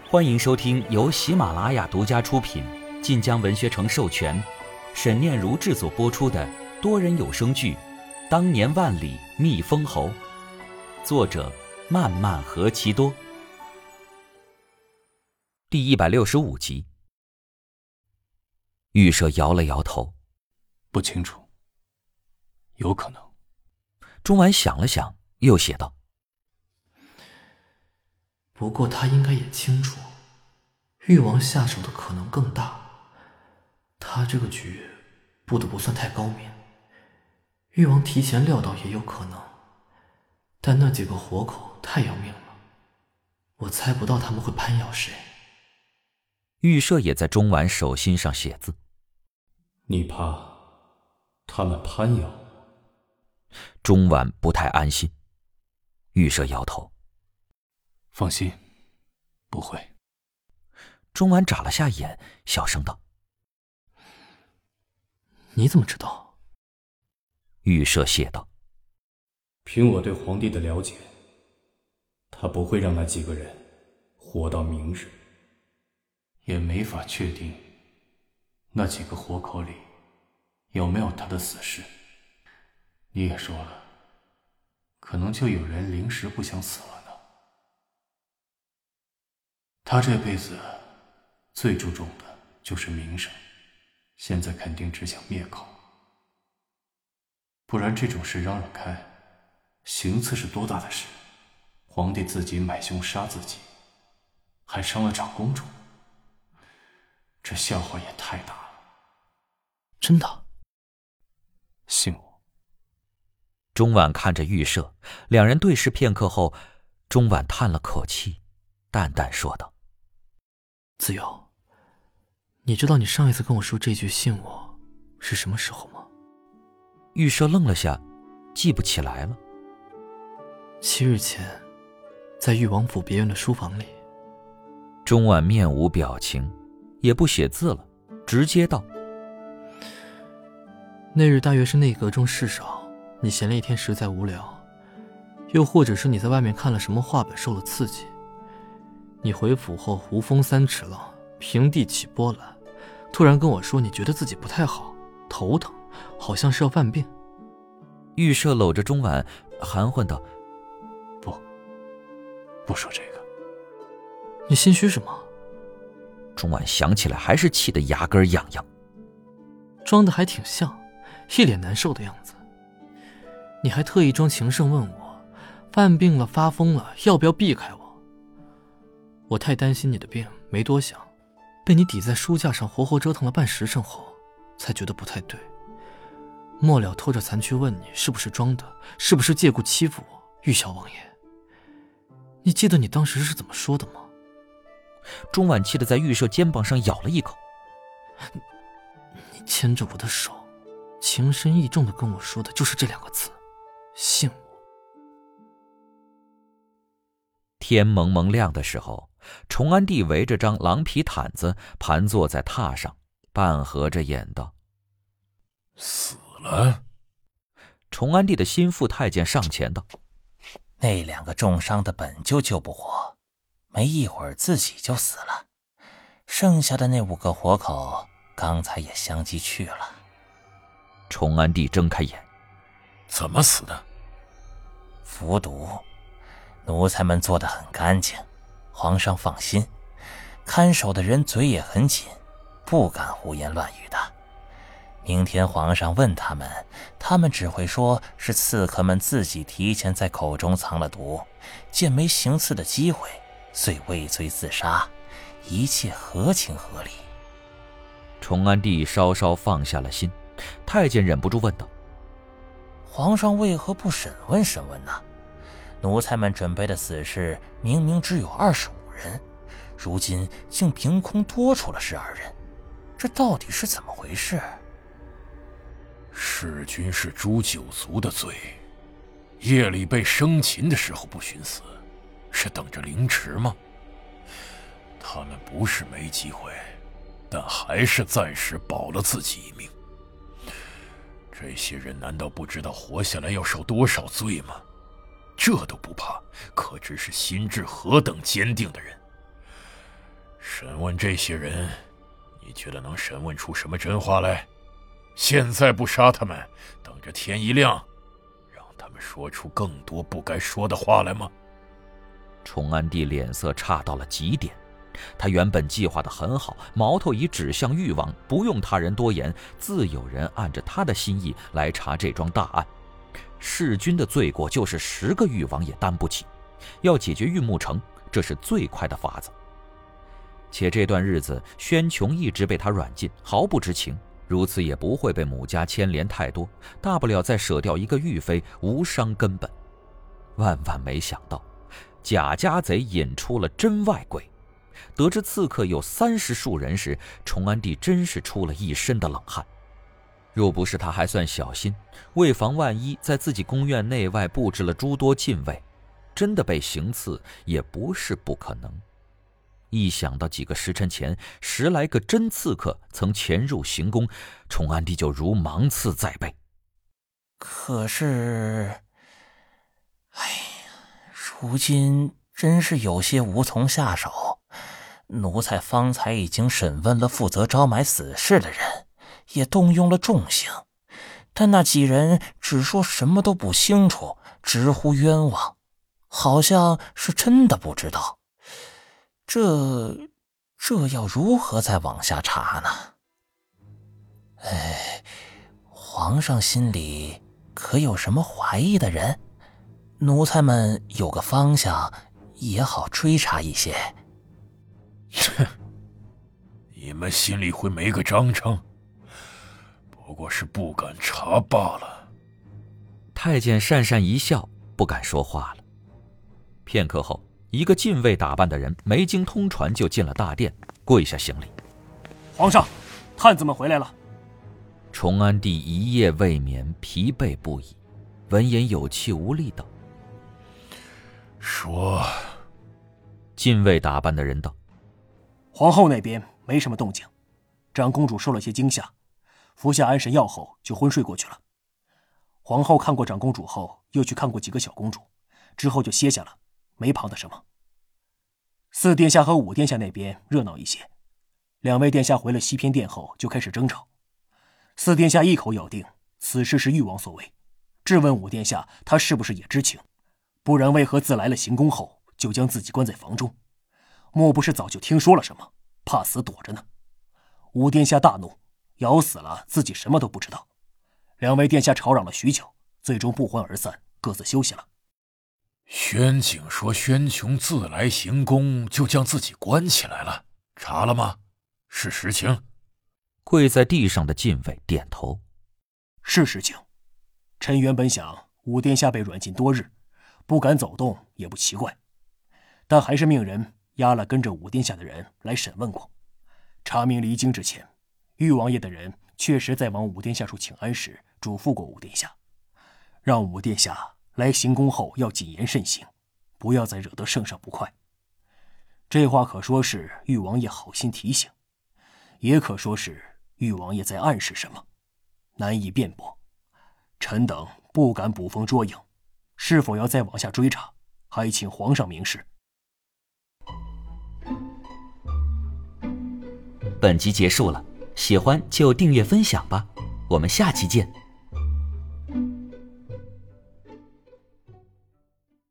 欢迎收听由喜马拉雅独家出品、晋江文学城授权、沈念如制作播出的多人有声剧《当年万里觅封侯》，作者漫漫何其多。第165集。玉舍摇了摇头， 不清楚，有可能。 钟婉想了想，又写道： 不过他应该也清楚，誉王下手的可能更大。他这个局布得不算太高明，誉王提前料到也有可能，但那几个活口太要命了，我猜不到他们会攀咬谁。 玉舍也在钟婉手心上写字。 你怕他们攀咬？ 钟婉不太安心。玉舍摇头。 放心，不会。 钟婉眨了下眼，小声道： 你怎么知道？ 玉舍谢道： 凭我对皇帝的了解，他不会让那几个人活到明日，也没法确定那几个活口里有没有他的死士。你也说了，可能就有人临时不想死了呢。他这辈子最注重的就是名声，现在肯定只想灭口，不然这种事嚷嚷开，行刺是多大的事？皇帝自己买凶杀自己，还伤了长公主，这笑话也太大了。 真的？ 信我。 钟婉看着玉舍，两人对视片刻后，钟婉叹了口气，淡淡说道： 子悠，你知道你上一次跟我说这句信我是什么时候吗？ 玉舍愣了下，记不起来了。 7日前，在裕王府别院的书房里。 钟婉面无表情，也不写字了，直接道： 那日大约是内阁中事少，你闲了一天实在无聊，又或者是你在外面看了什么画本受了刺激，你回府后胡风3尺浪，平地起波澜，突然跟我说你觉得自己不太好，头疼，好像是要犯病。 玉舍搂着钟婉含混道： 不说这个。 你心虚什么？ 钟婉想起来还是气得牙根痒痒， 装得还挺像，一脸难受的样子。你还特意装情圣问我，犯病了发疯了要不要避开我。我太担心你的病，没多想，被你抵在书架上活活折腾了半时辰后，才觉得不太对。末了拖着残躯问你是不是装的，是不是借故欺负我，玉小王爷。你记得你当时是怎么说的吗？ 钟婉气得在玉舍肩膀上咬了一口。 你牵着我的手，情深意重地跟我说的就是这2个字，信我。 天蒙蒙亮的时候，崇安帝围着张狼皮毯子盘坐在榻上，半合着眼道： 死了。 崇安帝的心腹太监上前道： 那2个重伤的本就救不活，没一会儿自己就死了，剩下的那5个活口刚才也相继去了。 崇安帝睁开眼： 怎么死的？ 服毒，奴才们做得很干净，皇上放心，看守的人嘴也很紧，不敢胡言乱语的。明天皇上问他们，他们只会说是刺客们自己提前在口中藏了毒，见没行刺的机会，遂畏罪自杀，一切合情合理。 崇安帝稍稍放下了心，太监忍不住问道： 皇上为何不审问呢？奴才们准备的死士明明只有25人，如今竟凭空多出了12人，这到底是怎么回事？ 弑君是诛九族的罪，夜里被生擒的时候不寻死，是等着凌迟吗？他们不是没机会，但还是暂时保了自己一命。这些人难道不知道活下来要受多少罪吗？这都不怕，可知是心智何等坚定的人。 审问这些人，你觉得能审问出什么真话来？现在不杀他们，等着天一亮，让他们说出更多不该说的话来吗？ 崇安帝脸色差到了极点，他原本计划得很好，矛头已指向誉王，不用他人多言，自有人按着他的心意来查这桩大案。弑君的罪过就是10个誉王也担不起，要解决玉木城，这是最快的法子。且这段日子，宣琼一直被他软禁，毫不知情，如此也不会被母家牵连太多，大不了再舍掉一个玉妃，无伤根本。万万没想到，贾家贼引出了真外鬼。得知刺客有30数人时，崇安帝真是出了一身的冷汗。若不是他还算小心，为防万一，在自己宫院内外布置了诸多禁卫，真的被行刺也不是不可能。一想到几个时辰前10来个真刺客曾潜入行宫，崇安帝就如芒刺在背。 可是，如今真是有些无从下手。奴才方才已经审问了负责招买死士的人，也动用了重刑，但那几人只说什么都不清楚，直呼冤枉，好像是真的不知道。这要如何再往下查呢？皇上心里可有什么怀疑的人？奴才们有个方向，也好追查一些。 你们心里会没个章程，不过是不敢查罢了。 太监讪讪一笑，不敢说话了。片刻后，一个禁卫打扮的人没经通传就进了大殿，跪下行礼。 皇上，探子们回来了。 崇安帝一夜未眠，疲惫不已，闻言有气无力道： 说。 禁卫打扮的人道： 皇后那边没什么动静，长公主受了些惊吓，服下安神药后就昏睡过去了。皇后看过长公主后，又去看过几个小公主，之后就歇下了，没旁的什么。4殿下和5殿下那边热闹一些，2位殿下回了西偏殿后就开始争吵。4殿下一口咬定此事是誉王所为，质问5殿下他是不是也知情，不然为何自来了行宫后就将自己关在房中？莫不是早就听说了什么，怕死躲着呢？5殿下大怒，咬死了自己什么都不知道。2位殿下吵嚷了许久，最终不欢而散，各自休息了。 宣景说宣琼自来行宫就将自己关起来了，查了吗？是实情？ 跪在地上的禁卫点头： 是实情。臣原本想5殿下被软禁多日，不敢走动也不奇怪，但还是命人押了跟着5殿下的人来审问过。查明离京之前，誉王爷的人确实在往5殿下处请安时嘱咐过5殿下，让5殿下来行宫后要谨言慎行，不要再惹得圣上不快。这话可说是誉王爷好心提醒，也可说是誉王爷在暗示什么，难以辩驳。臣等不敢捕风捉影，是否要再往下追查，还请皇上明示。 本集结束了，喜欢就订阅分享吧，我们下期见。